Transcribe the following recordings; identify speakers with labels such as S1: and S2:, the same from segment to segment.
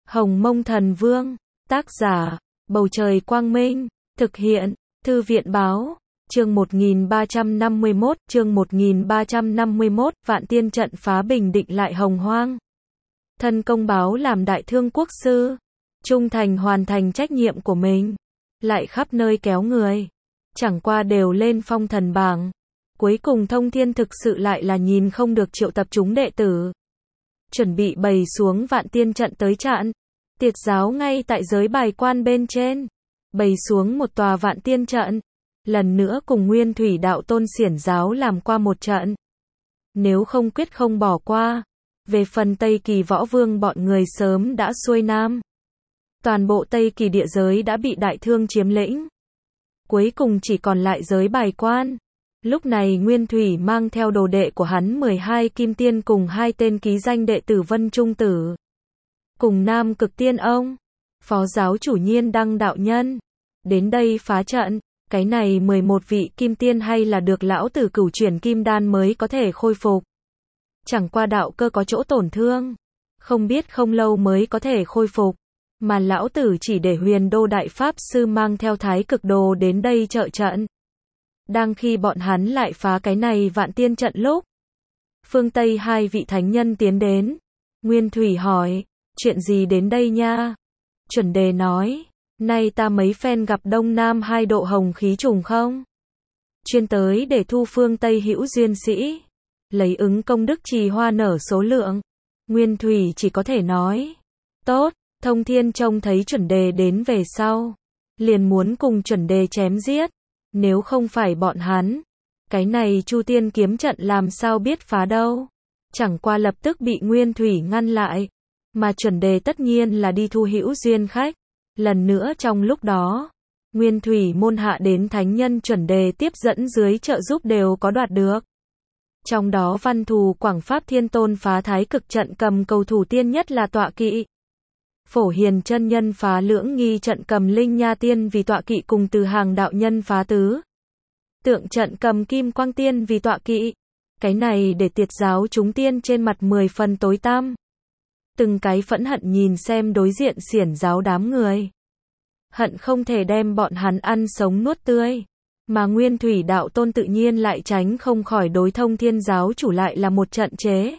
S1: Hồng Mông Thần Vương, tác giả, Bầu Trời Quang Minh, thực hiện, Thư viện Báo, chương 1351, Vạn Tiên trận phá Bình Định lại Hồng Hoang. Thân công báo làm đại thương quốc sư, trung thành hoàn thành trách nhiệm của mình, lại khắp nơi kéo người, chẳng qua đều lên phong thần bảng. Cuối cùng Thông Thiên thực sự lại là nhìn không được triệu tập chúng đệ tử, chuẩn bị bày xuống Vạn Tiên trận tới chặn. Tiệt giáo ngay tại giới bài quan bên trên, bày xuống một tòa Vạn Tiên trận, lần nữa cùng Nguyên Thủy Đạo Tôn Xiển giáo làm qua một trận. Nếu không quyết không bỏ qua. Về phần Tây Kỳ Võ Vương bọn người sớm đã xuôi nam. Toàn bộ Tây Kỳ địa giới đã bị Đại Thương chiếm lĩnh. Cuối cùng chỉ còn lại giới bài quan. Lúc này Nguyên Thủy mang theo đồ đệ của hắn 12 kim tiên cùng 2 tên ký danh đệ tử Vân Trung Tử. Cùng Nam Cực Tiên ông, Phó giáo chủ Nhiên Đăng đạo nhân, đến đây phá trận. Cái này 11 vị kim tiên hay là được lão tử cửu chuyển kim đan mới có thể khôi phục. Chẳng qua đạo cơ có chỗ tổn thương, không biết không lâu mới có thể khôi phục, mà lão tử chỉ để Huyền Đô Đại Pháp Sư mang theo Thái Cực Đồ đến đây trợ trận. Đang khi bọn hắn lại phá cái này Vạn Tiên trận lúc, phương Tây 2 vị thánh nhân tiến đến. Nguyên Thủy hỏi, chuyện gì đến đây nha? Chuẩn Đề nói, nay ta mấy phen gặp Đông Nam 2 độ hồng khí trùng không? Chuyên tới để thu phương Tây hữu duyên sĩ, lấy ứng công đức trì hoa nở số lượng. Nguyên Thủy chỉ có thể nói, tốt. Thông Thiên trông thấy Chuẩn Đề đến về sau, liền muốn cùng Chuẩn Đề chém giết. Nếu không phải bọn hắn, cái này Chu Tiên kiếm trận làm sao biết phá đâu. Chẳng qua lập tức bị Nguyên Thủy ngăn lại, mà Chuẩn Đề tất nhiên là đi thu hữu duyên khách. Lần nữa trong lúc đó, Nguyên Thủy môn hạ đến thánh nhân Chuẩn Đề tiếp dẫn dưới trợ giúp đều có đoạt được. Trong đó Văn Thù Quảng Pháp Thiên Tôn phá Thái Cực trận cầm cầu thủ tiên nhất là tọa kỵ. Phổ Hiền chân nhân phá Lưỡng Nghi trận cầm Linh Nha Tiên vì tọa kỵ cùng Từ Hàng đạo nhân phá Tứ Tượng trận cầm Kim Quang Tiên vì tọa kỵ. Cái này để tiệt giáo chúng tiên trên mặt 10 phần tối tăm. Từng cái phẫn hận nhìn xem đối diện Xiển giáo đám người. Hận không thể đem bọn hắn ăn sống nuốt tươi. Mà Nguyên Thủy Đạo Tôn tự nhiên lại tránh không khỏi đối Thông Thiên giáo chủ lại là một trận chế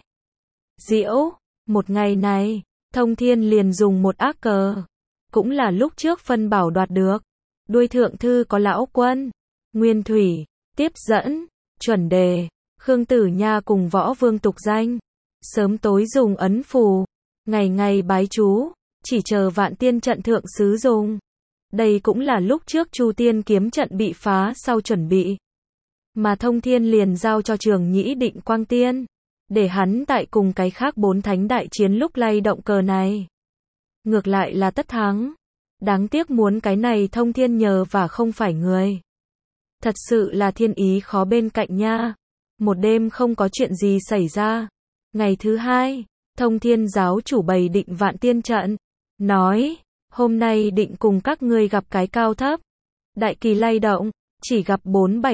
S1: giễu. Một ngày này, Thông Thiên liền dùng một ác cờ, cũng là lúc trước phân bảo đoạt được. Đuôi thượng thư có Lão Quân, Nguyên Thủy, tiếp dẫn, Chuẩn Đề, Khương Tử Nha cùng Võ Vương tục danh. Sớm tối dùng ấn phù, ngày ngày bái chú, chỉ chờ Vạn Tiên trận thượng sứ dùng. Đây cũng là lúc trước Chu Tiên kiếm trận bị phá sau chuẩn bị. Mà Thông Thiên liền giao cho Trường Nhĩ Định Quang Tiên, để hắn tại cùng cái khác 4 thánh đại chiến lúc lay động cờ này. Ngược lại là tất thắng. Đáng tiếc muốn cái này Thông Thiên nhờ và không phải người. Thật sự là thiên ý khó bên cạnh nha. Một đêm không có chuyện gì xảy ra. Ngày thứ 2, Thông Thiên giáo chủ bày định Vạn Tiên trận, nói, hôm nay định cùng các ngươi gặp cái cao thấp. Đại kỳ lay động, chỉ gặp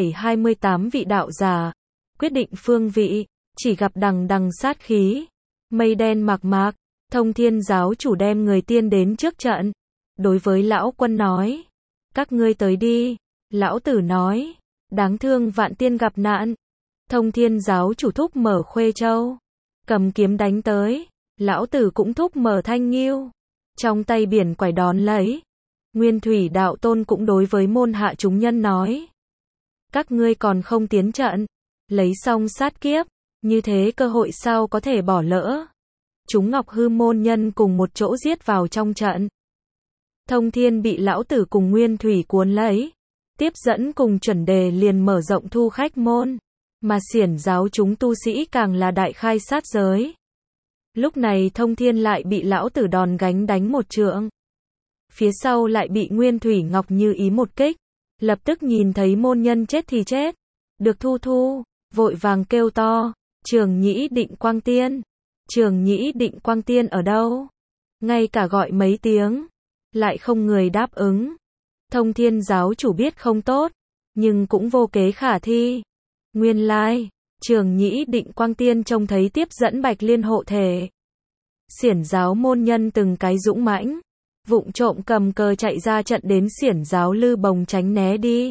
S1: 4728 vị đạo giả. Quyết định phương vị, chỉ gặp đằng đằng sát khí. Mây đen mạc mạc, Thông Thiên giáo chủ đem người tiên đến trước trận. Đối với Lão Quân nói, các ngươi tới đi. Lão Tử nói, đáng thương Vạn Tiên gặp nạn. Thông Thiên giáo chủ thúc mở Khuê Châu, cầm kiếm đánh tới. Lão Tử cũng thúc mở Thanh Nghiêu, trong tay biển quải đón lấy. Nguyên Thủy Đạo Tôn cũng đối với môn hạ chúng nhân nói, các ngươi còn không tiến trận, lấy xong sát kiếp, như thế cơ hội sao có thể bỏ lỡ. Chúng Ngọc Hư môn nhân cùng một chỗ giết vào trong trận. Thông Thiên bị Lão Tử cùng Nguyên Thủy cuốn lấy, tiếp dẫn cùng Chuẩn Đề liền mở rộng thu khách môn, mà Xiển giáo chúng tu sĩ càng là đại khai sát giới. Lúc này Thông Thiên lại bị Lão Tử đòn gánh đánh một trượng. Phía sau lại bị Nguyên Thủy Ngọc Như Ý một kích. Lập tức nhìn thấy môn nhân chết thì chết. Được thu, vội vàng kêu to, Trường Nhĩ Định Quang Tiên. Trường Nhĩ Định Quang Tiên ở đâu? Ngay cả gọi mấy tiếng, lại không người đáp ứng. Thông Thiên giáo chủ biết không tốt, nhưng cũng vô kế khả thi. Nguyên lai, Trường Nhĩ Định Quang Tiên trông thấy tiếp dẫn Bạch Liên hộ thể. xiển giáo môn nhân từng cái dũng mãnh, vụng trộm cầm cờ chạy ra trận đến xiển giáo lư bồng tránh né đi.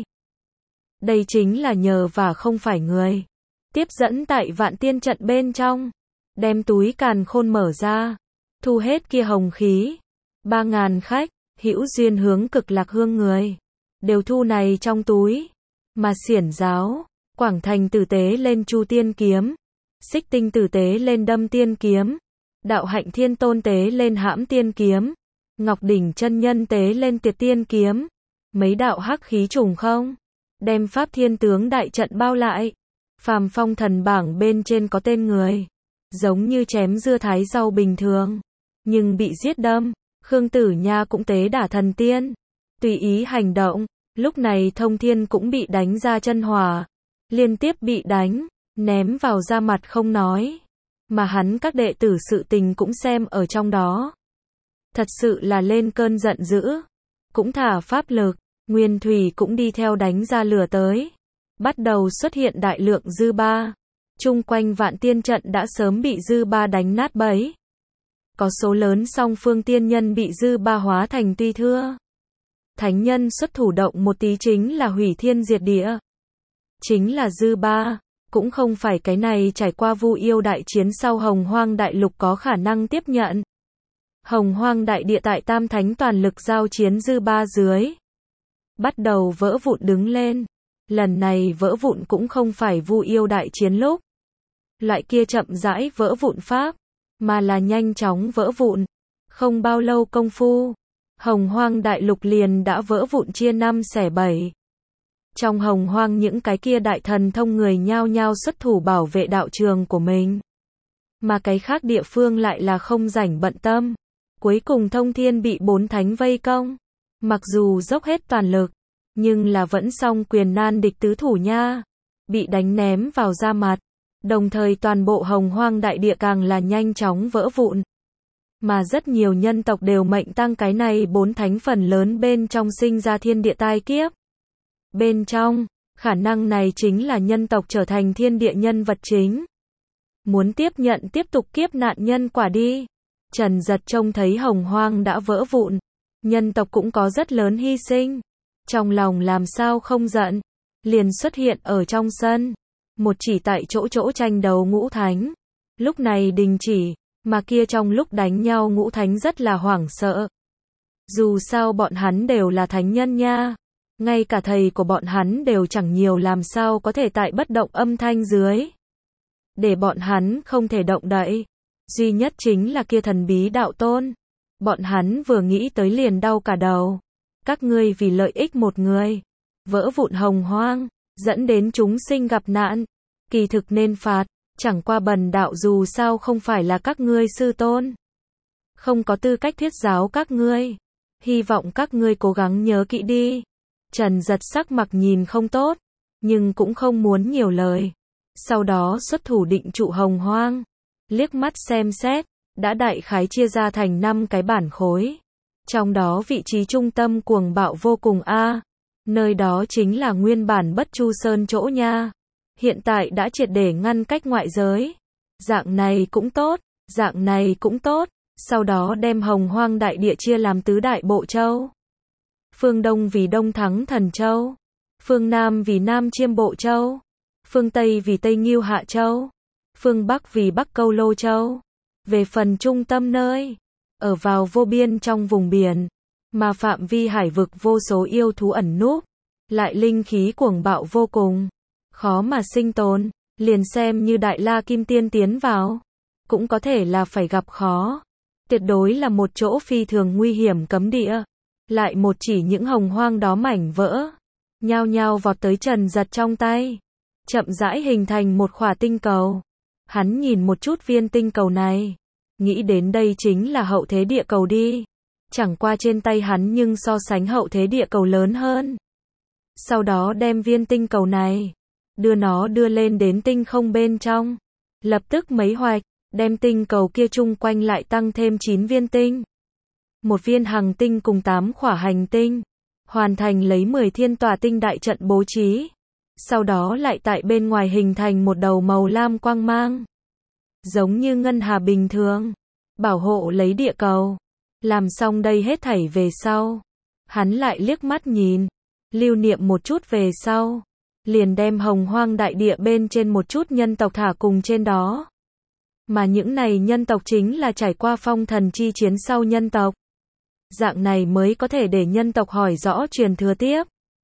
S1: Đây chính là nhờ và không phải người. Tiếp dẫn tại Vạn Tiên trận bên trong, đem túi càn khôn mở ra, thu hết kia hồng khí. 3.000 khách, hữu duyên hướng Cực Lạc Hương người, đều thu này trong túi. Mà xiển giáo, Quảng Thành tử tế lên Chu Tiên kiếm, Xích Tinh tử tế lên Đâm Tiên kiếm, Đạo Hạnh Thiên Tôn tế lên Hãm Tiên kiếm, Ngọc Đỉnh chân nhân tế lên Tiệt Tiên kiếm. Mấy đạo hắc khí trùng không, đem Pháp Thiên tướng đại trận bao lại. Phàm Phong thần bảng bên trên có tên người, giống như chém dưa thái rau bình thường, nhưng bị giết đâm. Khương Tử Nha cũng tế đả thần tiên, tùy ý hành động. Lúc này Thông Thiên cũng bị đánh ra chân hỏa, liên tiếp bị đánh, ném vào da mặt không nói, mà hắn các đệ tử sự tình cũng xem ở trong đó. Thật sự là lên cơn giận dữ, cũng thả pháp lực, nguyên thủy cũng đi theo đánh ra lửa tới. Bắt đầu xuất hiện đại lượng dư ba, chung quanh Vạn Tiên trận đã sớm bị dư ba đánh nát bấy. Có số lớn song phương tiên nhân bị dư ba hóa thành tuy thưa. Thánh nhân xuất thủ động một tí chính là hủy thiên diệt địa. Chính là dư ba, cũng không phải cái này trải qua Vu Yêu đại chiến sau Hồng Hoang đại lục có khả năng tiếp nhận. Hồng Hoang đại địa tại Tam Thánh toàn lực giao chiến dư ba dưới, bắt đầu vỡ vụn đứng lên. Lần này vỡ vụn cũng không phải Vu Yêu đại chiến lúc loại kia chậm rãi vỡ vụn pháp, mà là nhanh chóng vỡ vụn. Không bao lâu công phu, Hồng Hoang đại lục liền đã vỡ vụn chia 5 xẻ 7. Trong Hồng Hoang những cái kia đại thần thông người nhao nhao xuất thủ bảo vệ đạo trường của mình, mà cái khác địa phương lại là không rảnh bận tâm. Cuối cùng Thông Thiên bị 4 thánh vây công, mặc dù dốc hết toàn lực, nhưng là vẫn song quyền nan địch tứ thủ nha, bị đánh ném vào da mặt. Đồng thời toàn bộ Hồng Hoang đại địa càng là nhanh chóng vỡ vụn. Mà rất nhiều nhân tộc đều mệnh tăng cái này 4 thánh phần lớn bên trong sinh ra thiên địa tai kiếp. Bên trong, khả năng này chính là nhân tộc trở thành thiên địa nhân vật chính. Muốn tiếp nhận tiếp tục kiếp nạn nhân quả đi. Trần Giật trông thấy Hồng Hoang đã vỡ vụn, nhân tộc cũng có rất lớn hy sinh. Trong lòng làm sao không giận, liền xuất hiện ở trong sân. Một chỉ tại chỗ tranh đấu ngũ thánh. Lúc này đình chỉ, mà kia trong lúc đánh nhau ngũ thánh rất là hoảng sợ. Dù sao bọn hắn đều là thánh nhân nha. Ngay cả thầy của bọn hắn đều chẳng nhiều làm sao có thể tại bất động âm thanh dưới để bọn hắn không thể động đậy. Duy nhất chính là kia thần bí đạo tôn. Bọn hắn vừa nghĩ tới liền đau cả đầu. Các ngươi vì lợi ích một người, vỡ vụn Hồng Hoang, dẫn đến chúng sinh gặp nạn, kỳ thực nên phạt. Chẳng qua bần đạo dù sao không phải là các ngươi sư tôn, không có tư cách thuyết giáo các ngươi. Hy vọng các ngươi cố gắng nhớ kỹ đi. Trần Giật sắc mặt nhìn không tốt, nhưng cũng không muốn nhiều lời. Sau đó xuất thủ định trụ Hồng Hoang, liếc mắt xem xét, đã đại khái chia ra thành 5 cái bản khối. Trong đó vị trí trung tâm cuồng bạo vô cùng a, nơi đó chính là nguyên bản Bất Chu Sơn chỗ nha. Hiện tại đã triệt để ngăn cách ngoại giới. Dạng này cũng tốt, dạng này cũng tốt. Sau đó đem Hồng Hoang đại địa chia làm tứ đại bộ châu. Phương Đông vì Đông Thắng Thần Châu, phương Nam vì Nam Chiêm Bộ Châu, phương Tây vì Tây Ngưu Hạ Châu, phương Bắc vì Bắc Câu Lô Châu. Về phần trung tâm nơi, ở vào vô biên trong vùng biển, mà phạm vi hải vực vô số yêu thú ẩn núp, lại linh khí cuồng bạo vô cùng, khó mà sinh tồn, liền xem như Đại La Kim Tiên tiến vào, cũng có thể là phải gặp khó. Tuyệt đối là một chỗ phi thường nguy hiểm cấm địa. Lại một chỉ những hồng hoang đó mảnh vỡ, nhao nhao vọt tới Trần Giật trong tay, chậm rãi hình thành một khỏa tinh cầu. Hắn nhìn một chút viên tinh cầu này, nghĩ đến đây chính là hậu thế địa cầu đi. Chẳng qua trên tay hắn nhưng so sánh hậu thế địa cầu lớn hơn. Sau đó đem viên tinh cầu này, đưa lên đến tinh không bên trong. Lập tức mấy hoạch, đem tinh cầu kia chung quanh lại tăng thêm 9 viên tinh. Một viên hằng tinh cùng 8 khỏa hành tinh. Hoàn thành lấy 10 thiên tòa tinh đại trận bố trí. Sau đó lại tại bên ngoài hình thành một đầu màu lam quang mang. Giống như ngân hà bình thường. bảo hộ lấy địa cầu. Làm xong đây hết thảy về sau, hắn lại liếc mắt nhìn, lưu niệm một chút về sau, liền đem Hồng Hoang đại địa bên trên một chút nhân tộc thả cùng trên đó. Mà những này nhân tộc chính là trải qua phong thần chi chiến sau nhân tộc. Dạng này mới có thể để nhân tộc hỏi rõ truyền thừa tiếp.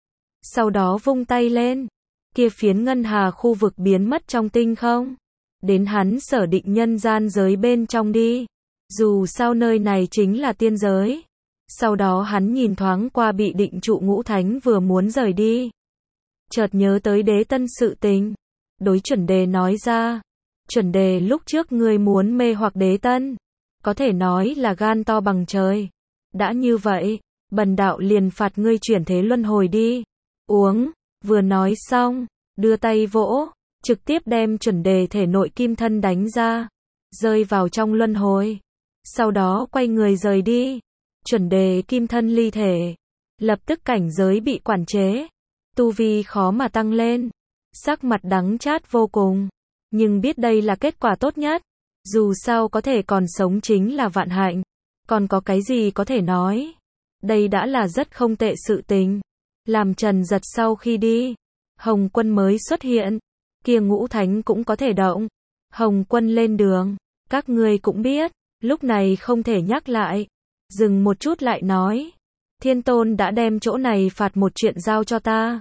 S1: Sau đó vung tay lên, kia phiến ngân hà khu vực biến mất trong tinh không. Đến hắn sở định nhân gian giới bên trong đi. Dù sao nơi này chính là tiên giới. Sau đó hắn nhìn thoáng qua bị định trụ Ngũ Thánh vừa muốn rời đi. Chợt nhớ tới Đế Tân sự tình. Đối Chuẩn Đề nói ra. Chuẩn Đề, lúc trước ngươi muốn mê hoặc Đế Tân. Có thể nói là gan to bằng trời. Đã như vậy, bần đạo liền phạt ngươi chuyển thế luân hồi đi. Uống, vừa nói xong, đưa tay vỗ, trực tiếp đem Chuẩn Đề thể nội kim thân đánh ra, rơi vào trong luân hồi. Sau đó quay người rời đi. Chuẩn Đề kim thân ly thể, lập tức cảnh giới bị quản chế, tu vi khó mà tăng lên, sắc mặt đắng chát vô cùng, nhưng biết đây là kết quả tốt nhất, dù sao có thể còn sống chính là vạn hạnh, còn có cái gì có thể nói, đây đã là rất không tệ sự tình. Làm Trần Giật sau khi đi, Hồng Quân mới xuất hiện, kia Ngũ Thánh cũng có thể động. Hồng Quân lên đường, các ngươi cũng biết, lúc này không thể nhắc lại. Dừng một chút lại nói, Thiên Tôn đã đem chỗ này phạt một chuyện giao cho ta.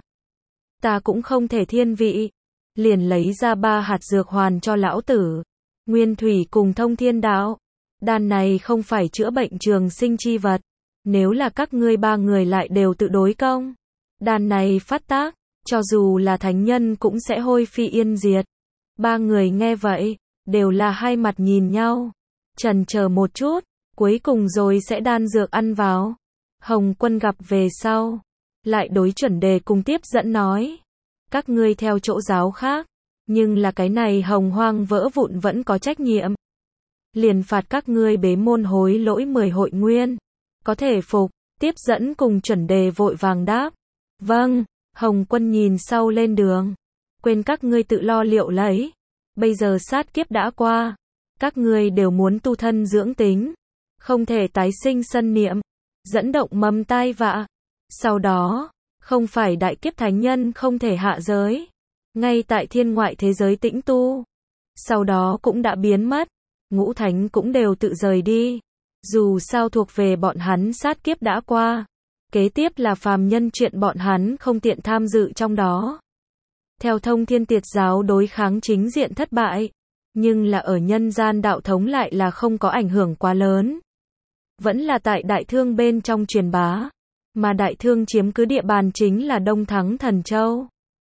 S1: Ta cũng không thể thiên vị. Liền lấy ra 3 hạt dược hoàn cho lão tử. Nguyên thủy cùng thông thiên đạo. Đan này không phải chữa bệnh trường sinh chi vật. Nếu là các ngươi 3 người lại đều tự đối công. Đan này phát tác, cho dù là thánh nhân cũng sẽ hôi phi yên diệt. 3 người nghe vậy, đều là hai mặt nhìn nhau. Chần chờ một chút, cuối cùng rồi sẽ đan dược ăn vào. Hồng Quân gặp về sau, lại đối Chuẩn Đề cùng tiếp dẫn nói. Các ngươi theo chỗ giáo khác, nhưng là cái này Hồng Hoang vỡ vụn vẫn có trách nhiệm. Liền phạt các ngươi bế môn hối lỗi 10 hội nguyên. Có thể phục, tiếp dẫn cùng Chuẩn Đề vội vàng đáp. Vâng, Hồng Quân nhìn sau lên đường. Quên các ngươi tự lo liệu lấy. Bây giờ sát kiếp đã qua. Các ngươi đều muốn tu thân dưỡng tính. Không thể tái sinh sân niệm. Dẫn động mầm tai vạ. Sau đó, không phải đại kiếp thánh nhân không thể hạ giới. Ngay tại thiên ngoại thế giới tĩnh tu. Sau đó cũng đã biến mất. Ngũ Thánh cũng đều tự rời đi. Dù sao thuộc về bọn hắn sát kiếp đã qua. Kế tiếp là phàm nhân chuyện bọn hắn không tiện tham dự trong đó. Theo Thông Thiên Tiệt giáo đối kháng chính diện thất bại. Nhưng là ở nhân gian đạo thống lại là không có ảnh hưởng quá lớn. Vẫn là tại Đại Thương bên trong truyền bá. Mà Đại Thương chiếm cứ địa bàn chính là Đông Thắng Thần Châu.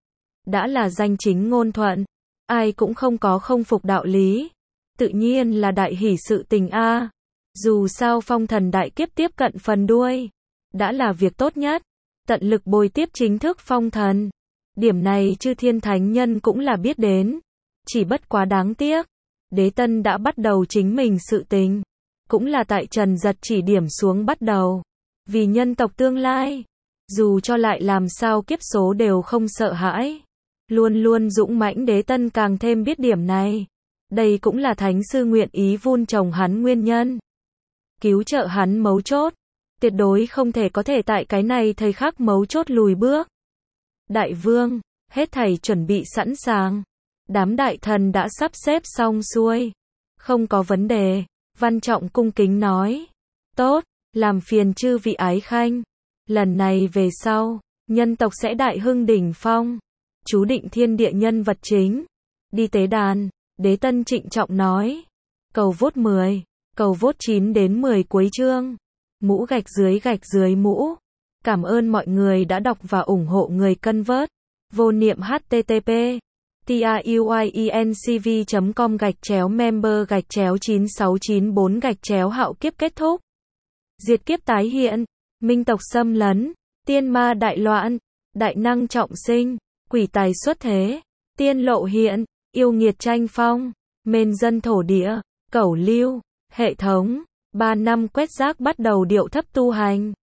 S1: Đã là danh chính ngôn thuận. Ai cũng không có không phục đạo lý. Tự nhiên là đại hỷ sự tình a. Dù sao phong thần đại kiếp tiếp cận phần đuôi. Đã là việc tốt nhất. Tận lực bồi tiếp chính thức phong thần. Điểm này chư thiên thánh nhân cũng là biết đến. Chỉ bất quá đáng tiếc. Đế Tân đã bắt đầu chính mình sự tình. Cũng là tại Trần Giật chỉ điểm xuống bắt đầu. Vì nhân tộc tương lai. Dù cho lại làm sao kiếp số đều không sợ hãi. Luôn luôn dũng mãnh Đế Tân càng thêm biết điểm này. Đây cũng là Thánh Sư nguyện ý vun trồng hắn nguyên nhân. Cứu trợ hắn mấu chốt. Tuyệt đối không thể có thể tại cái này thời khắc mấu chốt lùi bước. Đại vương, hết thảy chuẩn bị sẵn sàng. Đám đại thần đã sắp xếp xong xuôi. Không có vấn đề. Văn Trọng cung kính nói. Tốt, làm phiền chư vị ái khanh. Lần này về sau, nhân tộc sẽ đại hưng đỉnh phong. Chú định thiên địa nhân vật chính. Đi tế đàn, Đế Tân trịnh trọng nói. Cầu vote 10, cầu vote 9 đến 10 cuối chương. Mũ gạch dưới mũ. Cảm ơn mọi người đã đọc và ủng hộ người cân vớt. Vô niệm http truyencv.com/member/9694 hạo kiếp kết thúc. Diệt kiếp tái hiện. Minh tộc xâm lấn. Tiên ma đại loạn. Đại năng trọng sinh. Quỷ tài xuất thế. Tiên lộ hiện. Yêu nghiệt tranh phong. Mên dân thổ địa. Cẩu lưu. Hệ thống. 3 năm quét rác bắt đầu điệu thấp tu hành.